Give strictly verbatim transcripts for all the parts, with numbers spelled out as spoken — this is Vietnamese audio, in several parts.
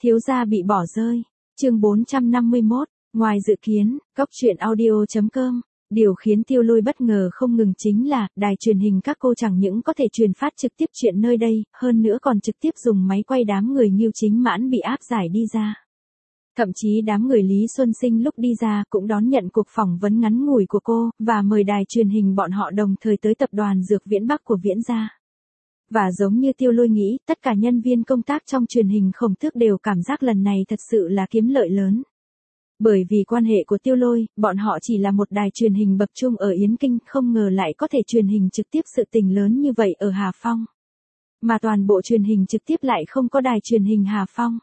Thiếu gia bị bỏ rơi. Chương bốn trăm năm mươi mốt, ngoài dự kiến, cóc truyện audio chấm com. Điều khiến Tiêu Lôi bất ngờ không ngừng chính là, đài truyền hình các cô chẳng những có thể truyền phát trực tiếp chuyện nơi đây, hơn nữa còn trực tiếp dùng máy quay đám người Ngưu Chính Mãn bị áp giải đi ra. Thậm chí đám người Lý Xuân Sinh lúc đi ra cũng đón nhận cuộc phỏng vấn ngắn ngủi của cô, và mời đài truyền hình bọn họ đồng thời tới tập đoàn Dược Viễn Bắc của Viễn gia. Và giống như Tiêu Lôi nghĩ, tất cả nhân viên công tác trong truyền hình Khổng Tước đều cảm giác lần này thật sự là kiếm lợi lớn. Bởi vì quan hệ của Tiêu Lôi, bọn họ chỉ là một đài truyền hình bậc trung ở Yến Kinh, không ngờ lại có thể truyền hình trực tiếp sự tình lớn như vậy ở Hà Phong. Mà toàn bộ truyền hình trực tiếp lại không có đài truyền hình Hà Phong.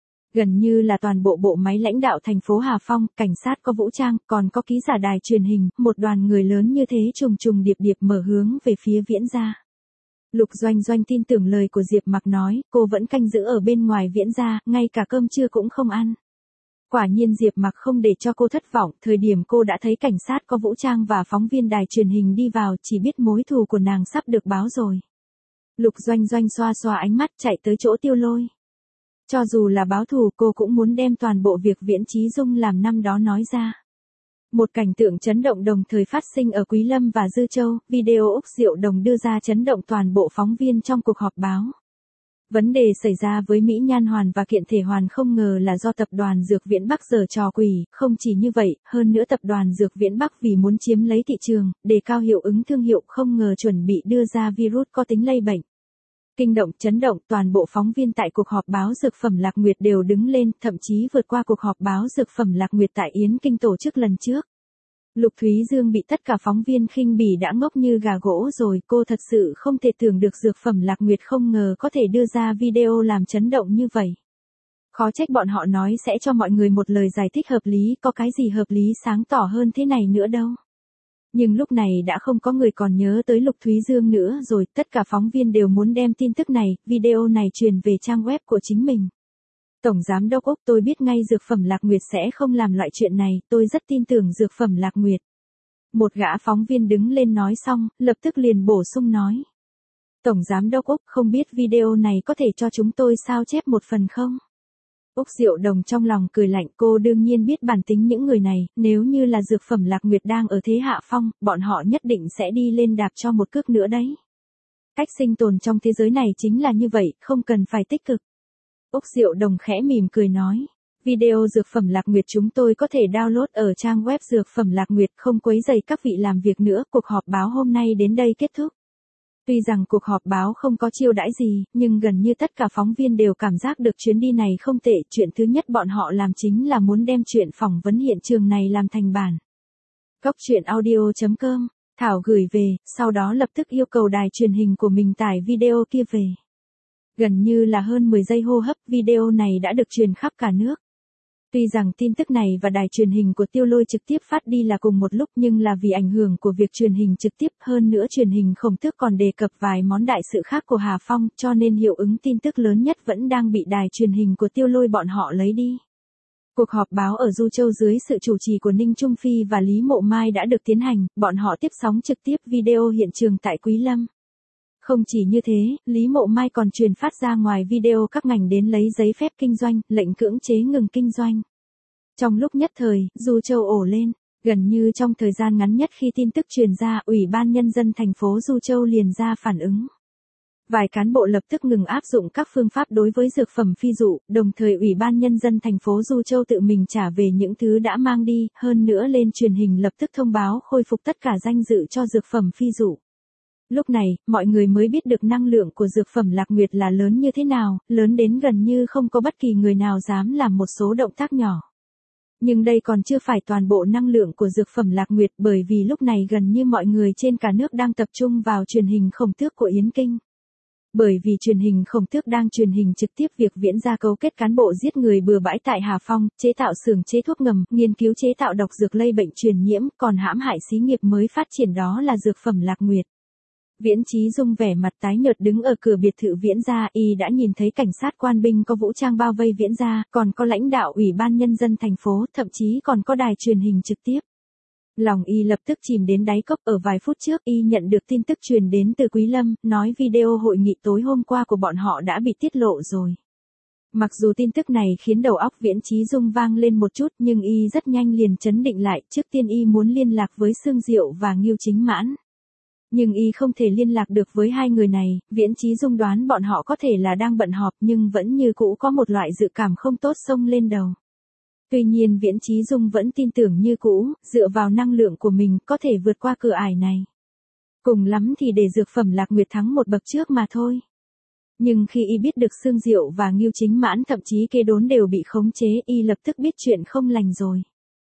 Gần như là toàn bộ bộ máy lãnh đạo thành phố Hà Phong, cảnh sát có vũ trang, còn có ký giả đài truyền hình, một đoàn người lớn như thế trùng trùng điệp điệp mở hướng về phía Viễn gia. Lục Doanh Doanh tin tưởng lời của Diệp Mặc nói, cô vẫn canh giữ ở bên ngoài Viễn gia, ngay cả cơm trưa cũng không ăn. Quả nhiên Diệp Mặc không để cho cô thất vọng, thời điểm cô đã thấy cảnh sát có vũ trang và phóng viên đài truyền hình đi vào, chỉ biết mối thù của nàng sắp được báo rồi. Lục Doanh Doanh xoa xoa ánh mắt chạy tới chỗ Tiêu Lôi. Cho dù là báo thù, cô cũng muốn đem toàn bộ việc Viễn Chí Dung làm năm đó nói ra. Một cảnh tượng chấn động đồng thời phát sinh ở Quý Lâm và Dư Châu, video Úc Diệu Đồng đưa ra chấn động toàn bộ phóng viên trong cuộc họp báo. Vấn đề xảy ra với Mỹ Nhan Hoàn và Kiện Thể Hoàn không ngờ là do tập đoàn Dược Viễn Bắc giở trò quỷ, không chỉ như vậy, hơn nữa tập đoàn Dược Viễn Bắc vì muốn chiếm lấy thị trường, đề cao hiệu ứng thương hiệu không ngờ chuẩn bị đưa ra virus có tính lây bệnh. Kinh động, chấn động, toàn bộ phóng viên tại cuộc họp báo Dược phẩm Lạc Nguyệt đều đứng lên, thậm chí vượt qua cuộc họp báo Dược phẩm Lạc Nguyệt tại Yến Kinh tổ chức lần trước. Lục Thúy Dương bị tất cả phóng viên khinh bỉ đã ngốc như gà gỗ rồi, cô thật sự không thể tưởng được Dược phẩm Lạc Nguyệt không ngờ có thể đưa ra video làm chấn động như vậy. Khó trách bọn họ nói sẽ cho mọi người một lời giải thích hợp lý, có cái gì hợp lý sáng tỏ hơn thế này nữa đâu. Nhưng lúc này đã không có người còn nhớ tới Lục Thúy Dương nữa rồi, tất cả phóng viên đều muốn đem tin tức này, video này truyền về trang web của chính mình. Tổng Giám đốc Úc, tôi biết ngay Dược phẩm Lạc Nguyệt sẽ không làm loại chuyện này, tôi rất tin tưởng Dược phẩm Lạc Nguyệt. Một gã phóng viên đứng lên nói xong, lập tức liền bổ sung nói. Tổng Giám đốc Úc, không biết video này có thể cho chúng tôi sao chép một phần không? Úc Diệu Đồng trong lòng cười lạnh, cô đương nhiên biết bản tính những người này, nếu như là Dược phẩm Lạc Nguyệt đang ở thế hạ phong, bọn họ nhất định sẽ đi lên đạp cho một cước nữa đấy. Cách sinh tồn trong thế giới này chính là như vậy, không cần phải tích cực. Úc Diệu Đồng khẽ mỉm cười nói, video Dược phẩm Lạc Nguyệt chúng tôi có thể download ở trang web Dược phẩm Lạc Nguyệt, không quấy rầy các vị làm việc nữa, cuộc họp báo hôm nay đến đây kết thúc. Tuy rằng cuộc họp báo không có chiêu đãi gì, nhưng gần như tất cả phóng viên đều cảm giác được chuyến đi này không tệ, chuyện thứ nhất bọn họ làm chính là muốn đem chuyện phỏng vấn hiện trường này làm thành bản. Cóc truyện audio chấm com, Thảo gửi về, sau đó lập tức yêu cầu đài truyền hình của mình tải video kia về. Gần như là hơn mười giây hô hấp, video này đã được truyền khắp cả nước. Tuy rằng tin tức này và đài truyền hình của Tiêu Lôi trực tiếp phát đi là cùng một lúc nhưng là vì ảnh hưởng của việc truyền hình trực tiếp, hơn nữa truyền hình Khổng Tước còn đề cập vài món đại sự khác của Hà Phong, cho nên hiệu ứng tin tức lớn nhất vẫn đang bị đài truyền hình của Tiêu Lôi bọn họ lấy đi. Cuộc họp báo ở Du Châu dưới sự chủ trì của Ninh Trung Phi và Lý Mộ Mai đã được tiến hành, bọn họ tiếp sóng trực tiếp video hiện trường tại Quý Lâm. Không chỉ như thế, Lý Mộ Mai còn truyền phát ra ngoài video các ngành đến lấy giấy phép kinh doanh, lệnh cưỡng chế ngừng kinh doanh. Trong lúc nhất thời, Du Châu ổ lên, gần như trong thời gian ngắn nhất khi tin tức truyền ra, Ủy ban Nhân dân thành phố Du Châu liền ra phản ứng. Vài cán bộ lập tức ngừng áp dụng các phương pháp đối với dược phẩm phi dụ, đồng thời Ủy ban Nhân dân thành phố Du Châu tự mình trả về những thứ đã mang đi, hơn nữa lên truyền hình lập tức thông báo khôi phục tất cả danh dự cho dược phẩm phi dụ. Lúc này, mọi người mới biết được năng lượng của Dược phẩm Lạc Nguyệt là lớn như thế nào, lớn đến gần như không có bất kỳ người nào dám làm một số động tác nhỏ. Nhưng đây còn chưa phải toàn bộ năng lượng của Dược phẩm Lạc Nguyệt, bởi vì lúc này gần như mọi người trên cả nước đang tập trung vào truyền hình Khổng Tước của Yến Kinh. Bởi vì truyền hình Khổng Tước đang truyền hình trực tiếp việc Viễn gia cấu kết cán bộ giết người bừa bãi tại Hà Phong, chế tạo xưởng chế thuốc ngầm, nghiên cứu chế tạo độc dược lây bệnh truyền nhiễm, còn hãm hại xí nghiệp mới phát triển đó là Dược phẩm Lạc Nguyệt. Viễn Chí Dung vẻ mặt tái nhợt đứng ở cửa biệt thự Viễn gia, y đã nhìn thấy cảnh sát quan binh có vũ trang bao vây Viễn gia, còn có lãnh đạo Ủy ban Nhân dân thành phố, thậm chí còn có đài truyền hình trực tiếp. Lòng y lập tức chìm đến đáy cốc, ở vài phút trước y nhận được tin tức truyền đến từ Quý Lâm, nói video hội nghị tối hôm qua của bọn họ đã bị tiết lộ rồi. Mặc dù tin tức này khiến đầu óc Viễn Chí Dung vang lên một chút nhưng y rất nhanh liền trấn định lại, trước tiên y muốn liên lạc với Sương Diệu và Ngưu Chính Mãn. Nhưng y không thể liên lạc được với hai người này, Viễn Chí Dung đoán bọn họ có thể là đang bận họp nhưng vẫn như cũ có một loại dự cảm không tốt xông lên đầu. Tuy nhiên Viễn Chí Dung vẫn tin tưởng như cũ, dựa vào năng lượng của mình có thể vượt qua cửa ải này. Cùng lắm thì để dược phẩm Lạc Nguyệt thắng một bậc trước mà thôi. Nhưng khi y biết được Sương Diệu và Ngưu Chính Mãn thậm chí Kế Đốn đều bị khống chế, y lập tức biết chuyện không lành rồi.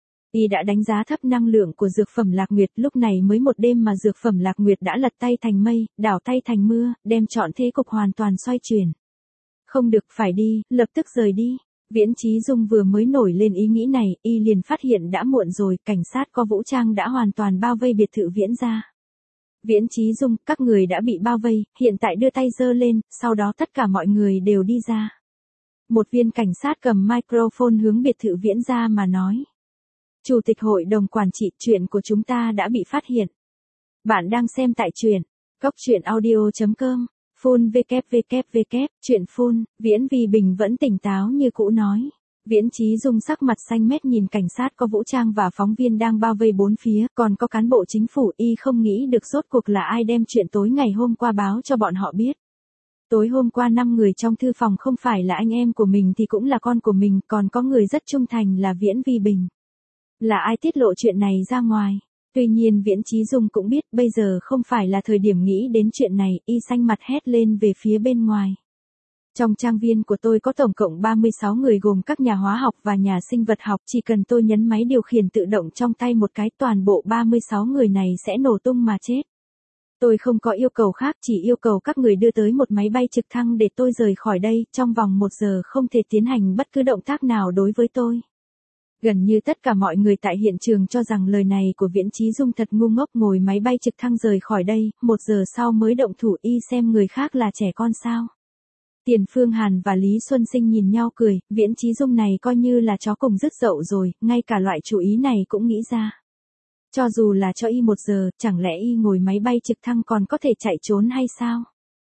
Y đã đánh giá thấp năng lượng của dược phẩm Lạc Nguyệt, lúc này mới một đêm mà dược phẩm Lạc Nguyệt đã lật tay thành mây, đảo tay thành mưa, đem trọn thế cục hoàn toàn xoay chuyển. Không được, phải đi, lập tức rời đi. Viễn Chí Dung vừa mới nổi lên ý nghĩ này, y liền phát hiện đã muộn rồi, cảnh sát có vũ trang đã hoàn toàn bao vây biệt thự Viễn gia. Viễn Chí Dung, các người đã bị bao vây, hiện tại đưa tay giơ lên, sau đó tất cả mọi người đều đi ra. Một viên cảnh sát cầm microphone hướng biệt thự Viễn gia mà nói. Chủ tịch hội đồng quản trị, chuyện của chúng ta đã bị phát hiện. Bạn đang xem tại truyện cốc truyện audio chấm com. Full www, chuyện full, Viễn Vi Bình vẫn tỉnh táo như cũ nói. Viễn Chí Dung sắc mặt xanh mét nhìn cảnh sát có vũ trang và phóng viên đang bao vây bốn phía, còn có cán bộ chính phủ, y không nghĩ được rốt cuộc là ai đem chuyện tối ngày hôm qua báo cho bọn họ biết. Tối hôm qua năm người trong thư phòng không phải là anh em của mình thì cũng là con của mình, còn có người rất trung thành là Viễn Vi Bình. Là ai tiết lộ chuyện này ra ngoài? Tuy nhiên Viễn Chí Dung cũng biết bây giờ không phải là thời điểm nghĩ đến chuyện này, y xanh mặt hét lên về phía bên ngoài. Trong trang viên của tôi có tổng cộng ba mươi sáu người gồm các nhà hóa học và nhà sinh vật học, chỉ cần tôi nhấn máy điều khiển tự động trong tay một cái, toàn bộ ba mươi sáu người này sẽ nổ tung mà chết. Tôi không có yêu cầu khác, chỉ yêu cầu các người đưa tới một máy bay trực thăng để tôi rời khỏi đây, trong vòng một giờ không thể tiến hành bất cứ động tác nào đối với tôi. Gần như tất cả mọi người tại hiện trường cho rằng lời này của Viễn Chí Dung thật ngu ngốc, ngồi máy bay trực thăng rời khỏi đây, một giờ sau mới động thủ, y xem người khác là trẻ con sao. Tiền Phương Hàn và Lý Xuân Sinh nhìn nhau cười, Viễn Chí Dung này coi như là chó cùng dứt dậu rồi, ngay cả loại chủ ý này cũng nghĩ ra. Cho dù là cho y một giờ, chẳng lẽ y ngồi máy bay trực thăng còn có thể chạy trốn hay sao?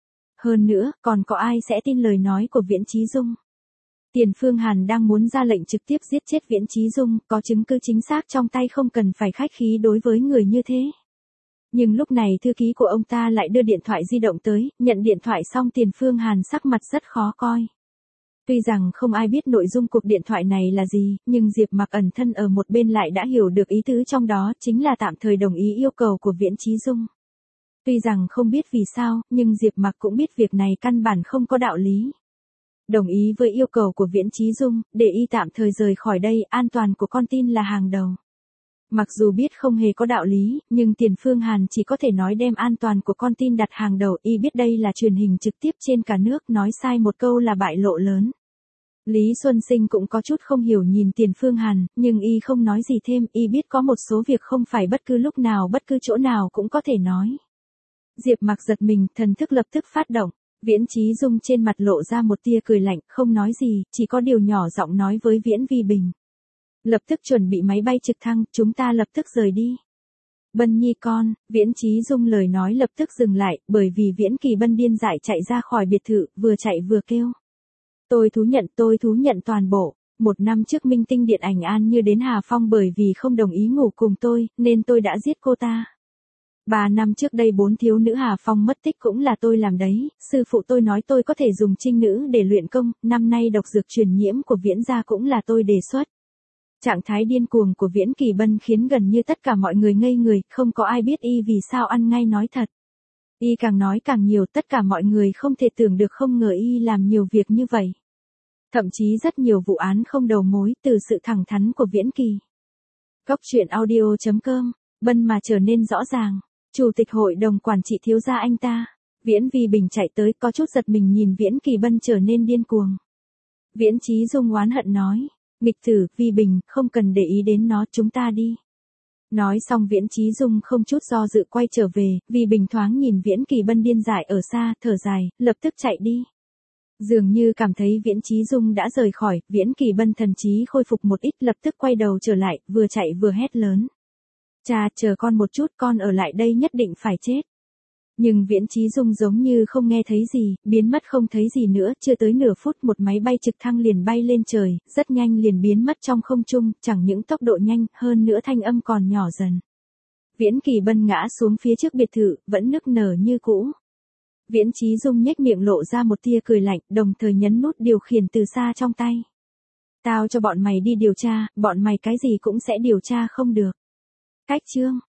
Hơn nữa, còn có ai sẽ tin lời nói của Viễn Chí Dung? Tiền Phương Hàn đang muốn ra lệnh trực tiếp giết chết Viễn Chí Dung, có chứng cứ chính xác trong tay không cần phải khách khí đối với người như thế. Nhưng lúc này thư ký của ông ta lại đưa điện thoại di động tới, nhận điện thoại xong Tiền Phương Hàn sắc mặt rất khó coi. Tuy rằng không ai biết nội dung cuộc điện thoại này là gì, nhưng Diệp Mặc ẩn thân ở một bên lại đã hiểu được ý tứ trong đó, chính là tạm thời đồng ý yêu cầu của Viễn Chí Dung. Tuy rằng không biết vì sao, nhưng Diệp Mặc cũng biết việc này căn bản không có đạo lý. Đồng ý với yêu cầu của Viễn Chí Dung, để y tạm thời rời khỏi đây, an toàn của con tin là hàng đầu. Mặc dù biết không hề có đạo lý, nhưng Tiền Phương Hàn chỉ có thể nói đem an toàn của con tin đặt hàng đầu, y biết đây là truyền hình trực tiếp trên cả nước, nói sai một câu là bại lộ lớn. Lý Xuân Sinh cũng có chút không hiểu nhìn Tiền Phương Hàn, nhưng y không nói gì thêm, y biết có một số việc không phải bất cứ lúc nào bất cứ chỗ nào cũng có thể nói. Diệp Mặc giật mình, thần thức lập tức phát động. Viễn Chí Dung trên mặt lộ ra một tia cười lạnh, không nói gì, chỉ có điều nhỏ giọng nói với Viễn Vi Bình. Lập tức chuẩn bị máy bay trực thăng, chúng ta lập tức rời đi. Bân Nhi con, Viễn Chí Dung lời nói lập tức dừng lại, bởi vì Viễn Kỳ Bân điên dại chạy ra khỏi biệt thự, vừa chạy vừa kêu. Tôi thú nhận, tôi thú nhận toàn bộ. Một năm trước minh tinh điện ảnh An Như đến Hà Phong bởi vì không đồng ý ngủ cùng tôi, nên tôi đã giết cô ta. Ba năm trước đây bốn thiếu nữ Hà Phong mất tích cũng là tôi làm đấy, sư phụ tôi nói tôi có thể dùng trinh nữ để luyện công, năm nay độc dược truyền nhiễm của Viễn gia cũng là tôi đề xuất. Trạng thái điên cuồng của Viễn Kỳ Bân khiến gần như tất cả mọi người ngây người, không có ai biết y vì sao ăn ngay nói thật. Y càng nói càng nhiều, tất cả mọi người không thể tưởng được không ngờ y làm nhiều việc như vậy. Thậm chí rất nhiều vụ án không đầu mối từ sự thẳng thắn của Viễn Kỳ. Cốc truyện audio chấm com, Bân mà trở nên rõ ràng. Chủ tịch hội đồng quản trị thiếu gia anh ta. Viễn Vi Bình chạy tới có chút giật mình nhìn Viễn Kỳ Bân trở nên điên cuồng. Viễn Chí Dung oán hận nói. Nghịch tử, Vi Bình, không cần để ý đến nó, chúng ta đi. Nói xong Viễn Chí Dung không chút do dự quay trở về, Vi Bình thoáng nhìn Viễn Kỳ Bân điên dại ở xa, thở dài, lập tức chạy đi. Dường như cảm thấy Viễn Chí Dung đã rời khỏi, Viễn Kỳ Bân thần trí khôi phục một ít, lập tức quay đầu trở lại, vừa chạy vừa hét lớn. Cha, chờ con một chút, con ở lại đây nhất định phải chết. Nhưng Viễn Chí Dung giống như không nghe thấy gì, biến mất không thấy gì nữa, chưa tới nửa phút một máy bay trực thăng liền bay lên trời, rất nhanh liền biến mất trong không trung, chẳng những tốc độ nhanh, hơn nữa thanh âm còn nhỏ dần. Viễn Kỳ Bân ngã xuống phía trước biệt thự, vẫn nức nở như cũ. Viễn Chí Dung nhếch miệng lộ ra một tia cười lạnh, đồng thời nhấn nút điều khiển từ xa trong tay. Tao cho bọn mày đi điều tra, bọn mày cái gì cũng sẽ điều tra không được. Cách chương